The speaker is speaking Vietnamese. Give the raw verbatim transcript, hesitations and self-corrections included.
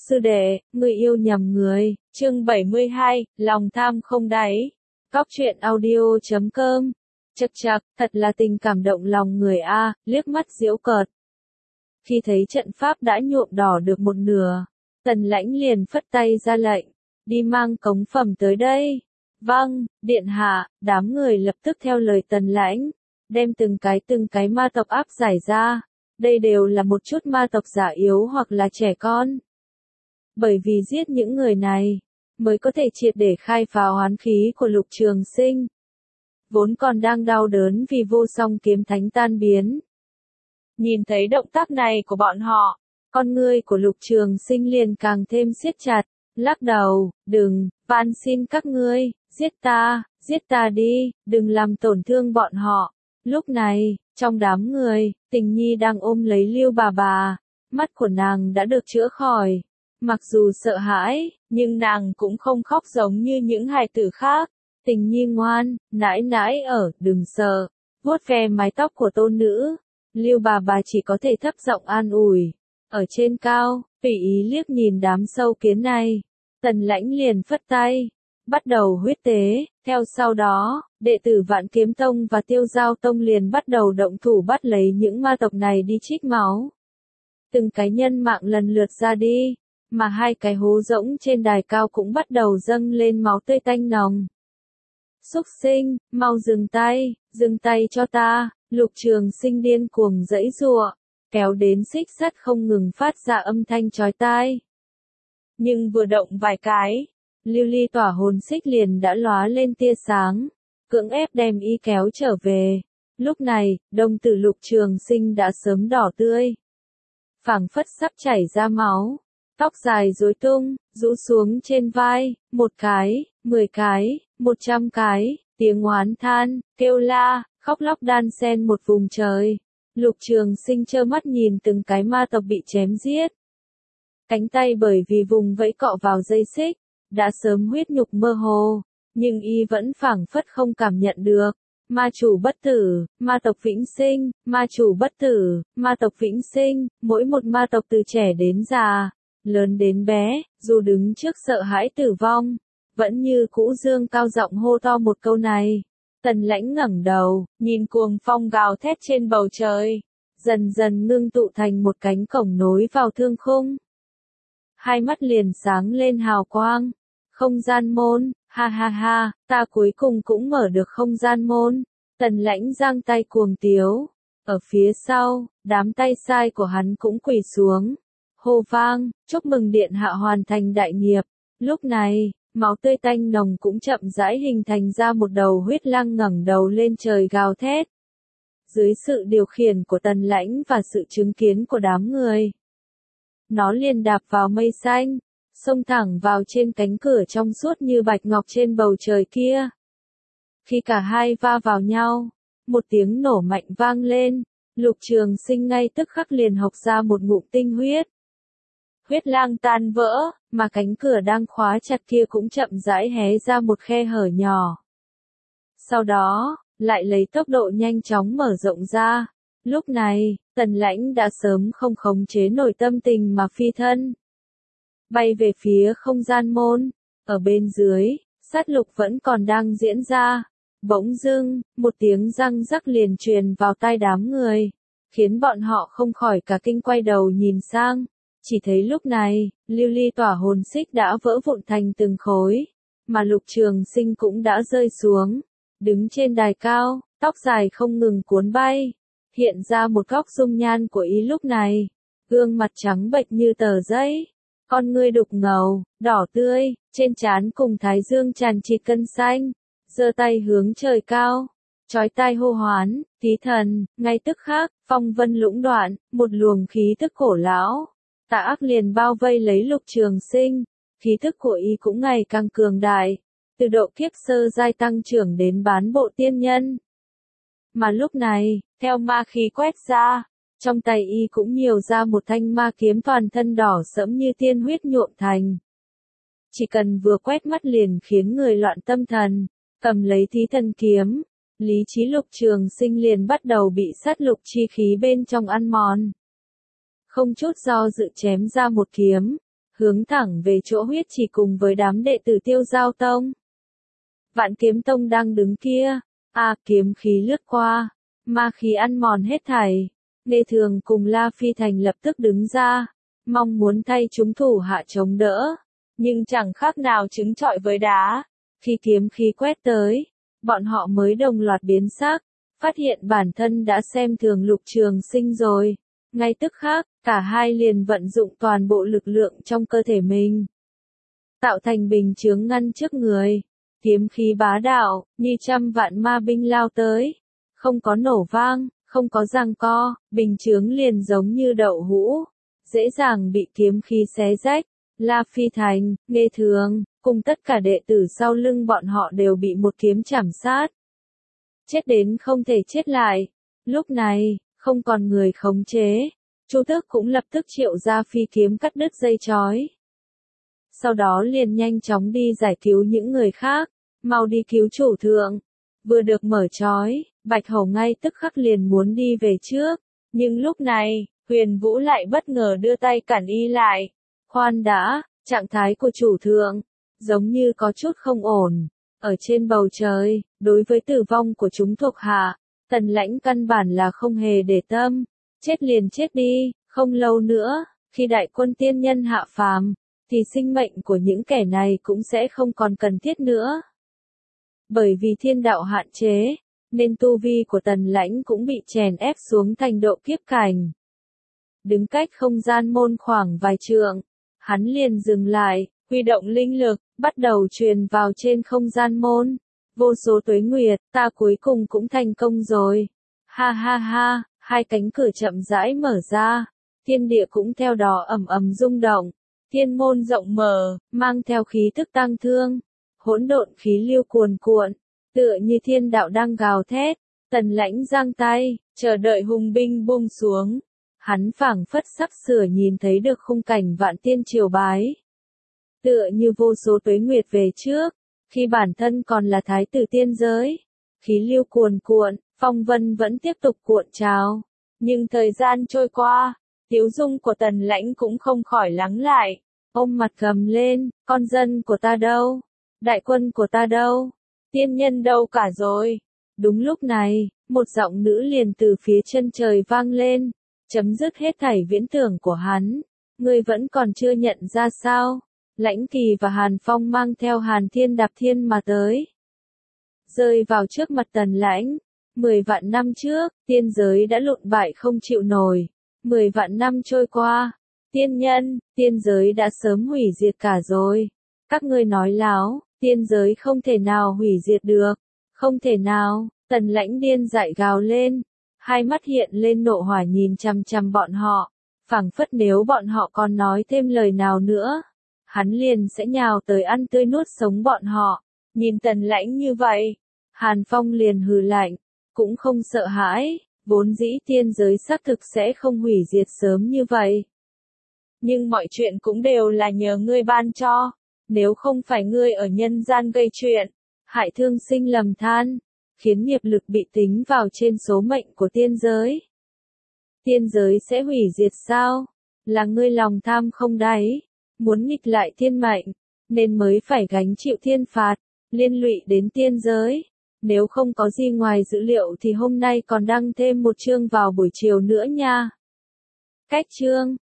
Sư đệ, người yêu nhầm người, chương bảy mươi hai, lòng tham không đáy. Cóc truyện audio chấm com. Chậc chậc, thật là tình cảm động lòng người a, liếc mắt giễu cợt. Khi thấy trận pháp đã nhuộm đỏ được một nửa, Tần Lãnh liền phất tay ra lệnh, đi mang cống phẩm tới đây. Vâng, điện hạ, đám người lập tức theo lời Tần Lãnh, đem từng cái từng cái ma tộc áp giải ra. Đây đều là một chút ma tộc già yếu hoặc là trẻ con. Bởi vì giết những người này, mới có thể triệt để khai phá oán khí của Lục Trường Sinh. Vốn còn đang đau đớn vì vô song kiếm thánh tan biến. Nhìn thấy động tác này của bọn họ, con ngươi của Lục Trường Sinh liền càng thêm siết chặt, lắc đầu, đừng, van xin các ngươi, giết ta, giết ta đi, đừng làm tổn thương bọn họ. Lúc này, trong đám người, Tình Nhi đang ôm lấy Lưu bà bà, mắt của nàng đã được chữa khỏi. Mặc dù sợ hãi, nhưng nàng cũng không khóc giống như những hài tử khác. Tình Nhi ngoan, nãi nãi ở, đừng sợ, vuốt ve mái tóc của tôn nữ. Lưu bà bà chỉ có thể thấp giọng an ủi. Ở trên cao, tùy ý liếc nhìn đám sâu kiến này. Tần Lãnh liền phất tay, bắt đầu huyết tế. Theo sau đó, đệ tử Vạn Kiếm Tông và Tiêu Giao Tông liền bắt đầu động thủ bắt lấy những ma tộc này đi trích máu. Từng cái nhân mạng lần lượt ra đi. Mà hai cái hố rỗng trên đài cao cũng bắt đầu dâng lên máu tươi tanh nồng. Xúc sinh, mau dừng tay, dừng tay cho ta. Lục Trường Sinh điên cuồng giãy giụa, kéo đến xích sắt không ngừng phát ra âm thanh chói tai. Nhưng vừa động vài cái, lưu ly tỏa hồn xích liền đã lóa lên tia sáng, cưỡng ép đem y kéo trở về. Lúc này, đồng tử Lục Trường Sinh đã sớm đỏ tươi, phảng phất sắp chảy ra máu. Tóc dài rối tung, rũ xuống trên vai, một cái, mười cái, một trăm cái, tiếng oán than, kêu la, khóc lóc đan xen một vùng trời. Lục Trường Sinh trơ mắt nhìn từng cái ma tộc bị chém giết. Cánh tay bởi vì vùng vẫy cọ vào dây xích, đã sớm huyết nhục mơ hồ, nhưng y vẫn phảng phất không cảm nhận được. Ma chủ bất tử, ma tộc vĩnh sinh, ma chủ bất tử, ma tộc vĩnh sinh, mỗi một ma tộc từ trẻ đến già, lớn đến bé, dù đứng trước sợ hãi tử vong, vẫn như cũ dương cao giọng hô to một câu này. Tần Lãnh ngẩng đầu, nhìn cuồng phong gào thét trên bầu trời, dần dần ngưng tụ thành một cánh cổng nối vào thương khung. Hai mắt liền sáng lên hào quang. Không gian môn, ha ha ha, ta cuối cùng cũng mở được không gian môn. Tần Lãnh giang tay cuồng tiếu. Ở phía sau, đám tay sai của hắn cũng quỳ xuống. Hô vang, chúc mừng điện hạ hoàn thành đại nghiệp. Lúc này, máu tươi tanh nồng cũng chậm rãi hình thành ra một đầu huyết lang ngẩng đầu lên trời gào thét. Dưới sự điều khiển của Tần Lãnh và sự chứng kiến của đám người, nó liền đạp vào mây xanh, xông thẳng vào trên cánh cửa trong suốt như bạch ngọc trên bầu trời kia. Khi cả hai va vào nhau, một tiếng nổ mạnh vang lên, Lục Trường Sinh ngay tức khắc liền hộc ra một ngụm tinh huyết. Huyết lang tan vỡ, mà cánh cửa đang khóa chặt kia cũng chậm rãi hé ra một khe hở nhỏ. Sau đó, lại lấy tốc độ nhanh chóng mở rộng ra. Lúc này, Tần Lãnh đã sớm không khống chế nổi tâm tình mà phi thân. Bay về phía không gian môn, ở bên dưới, sát lục vẫn còn đang diễn ra. Bỗng dưng, một tiếng răng rắc liền truyền vào tai đám người, khiến bọn họ không khỏi cả kinh quay đầu nhìn sang. Chỉ thấy lúc này, lưu ly tỏa hồn xích đã vỡ vụn thành từng khối, mà Lục Trường Sinh cũng đã rơi xuống, đứng trên đài cao, tóc dài không ngừng cuốn bay, hiện ra một góc dung nhan của y lúc này, gương mặt trắng bệch như tờ giấy, con ngươi đục ngầu, đỏ tươi, trên trán cùng thái dương tràn trịt cân xanh, giơ tay hướng trời cao, chói tai hô hoán, tí thần. Ngay tức khắc, phong vân lũng đoạn, một luồng khí tức cổ lão, tà ác liền bao vây lấy Lục Trường Sinh, khí tức của y cũng ngày càng cường đại, từ độ kiếp sơ giai tăng trưởng đến bán bộ tiên nhân. Mà lúc này, theo ma khí quét ra, trong tay y cũng nhiều ra một thanh ma kiếm toàn thân đỏ sẫm như tiên huyết nhuộm thành. Chỉ cần vừa quét mắt liền khiến người loạn tâm thần, cầm lấy thí thần kiếm, lý trí Lục Trường Sinh liền bắt đầu bị sát lục chi khí bên trong ăn mòn. Không chút do dự chém ra một kiếm, hướng thẳng về chỗ huyết chỉ cùng với đám đệ tử Tiêu Giao Tông. Vạn Kiếm Tông đang đứng kia, a kiếm khí lướt qua, ma khí ăn mòn hết thảy. Nghe Thường cùng La Phi Thành lập tức đứng ra, mong muốn thay chúng thủ hạ chống đỡ, nhưng chẳng khác nào trứng trọi với đá. Khi kiếm khí quét tới, bọn họ mới đồng loạt biến sắc, phát hiện bản thân đã xem thường Lục Trường Sinh rồi. Ngay tức khắc, cả hai liền vận dụng toàn bộ lực lượng trong cơ thể mình, tạo thành bình chướng ngăn trước người. Kiếm khí bá đạo, như trăm vạn ma binh lao tới, không có nổ vang, không có giằng co, bình chướng liền giống như đậu hũ, dễ dàng bị kiếm khí xé rách. La Phi Thành, Nghe Thường, cùng tất cả đệ tử sau lưng bọn họ đều bị một kiếm chảm sát. Chết đến không thể chết lại. Lúc này, không còn người khống chế, Chu Tước cũng lập tức triệu ra phi kiếm cắt đứt dây chói. Sau đó liền nhanh chóng đi giải cứu những người khác, mau đi cứu chủ thượng. Vừa được mở chói, Bạch Hổ ngay tức khắc liền muốn đi về trước, nhưng lúc này, Huyền Vũ lại bất ngờ đưa tay cản y lại. Khoan đã, trạng thái của chủ thượng, giống như có chút không ổn. Ở trên bầu trời, đối với tử vong của chúng thuộc hạ, Tần Lãnh căn bản là không hề để tâm. Chết liền chết đi, không lâu nữa, khi đại quân tiên nhân hạ phàm, thì sinh mệnh của những kẻ này cũng sẽ không còn cần thiết nữa. Bởi vì thiên đạo hạn chế, nên tu vi của Tần Lãnh cũng bị chèn ép xuống thành độ kiếp cảnh. Đứng cách không gian môn khoảng vài trượng, hắn liền dừng lại, huy động linh lực, bắt đầu truyền vào trên không gian môn. Vô số tuế nguyệt, ta cuối cùng cũng thành công rồi. Ha ha ha, hai cánh cửa chậm rãi mở ra, thiên địa cũng theo đó ầm ầm rung động. Thiên môn rộng mở, mang theo khí tức tang thương, hỗn độn khí lưu cuồn cuộn, tựa như thiên đạo đang gào thét. Tần Lãnh giang tay, chờ đợi hùng binh buông xuống. Hắn phảng phất sắp sửa nhìn thấy được khung cảnh vạn tiên triều bái. Tựa như vô số tuế nguyệt về trước, khi bản thân còn là thái tử tiên giới, khí lưu cuồn cuộn, phong vân vẫn tiếp tục cuộn trào. Nhưng thời gian trôi qua, tiếu dung của Tần Lãnh cũng không khỏi lắng lại. Ôm mặt gầm lên, con dân của ta đâu? Đại quân của ta đâu? Tiên nhân đâu cả rồi? Đúng lúc này, một giọng nữ liền từ phía chân trời vang lên, chấm dứt hết thảy viễn tưởng của hắn. Ngươi vẫn còn chưa nhận ra sao? Lãnh Kỳ và Hàn Phong mang theo Hàn Thiên Đạp Thiên mà tới, rơi vào trước mặt Tần Lãnh. Mười vạn năm trước, tiên giới đã lụn bại không chịu nổi. Mười vạn năm trôi qua, tiên nhân, tiên giới đã sớm hủy diệt cả rồi. Các ngươi nói láo, tiên giới không thể nào hủy diệt được. Không thể nào, Tần Lãnh điên dại gào lên. Hai mắt hiện lên nộ hỏa nhìn chằm chằm bọn họ. Phảng phất nếu bọn họ còn nói thêm lời nào nữa, hắn liền sẽ nhào tới ăn tươi nuốt sống bọn họ. Nhìn Tần Lãnh như vậy, Hàn Phong liền hừ lạnh, cũng không sợ hãi, vốn dĩ tiên giới xác thực sẽ không hủy diệt sớm như vậy. Nhưng mọi chuyện cũng đều là nhờ ngươi ban cho, nếu không phải ngươi ở nhân gian gây chuyện, hại thương sinh lầm than, khiến nghiệp lực bị tính vào trên số mệnh của tiên giới. Tiên giới sẽ hủy diệt sao? Là ngươi lòng tham không đáy, muốn nghịch lại thiên mệnh, nên mới phải gánh chịu thiên phạt, liên lụy đến tiên giới. Nếu không có gì ngoài dữ liệu thì hôm nay còn đăng thêm một chương vào buổi chiều nữa nha. Cách chương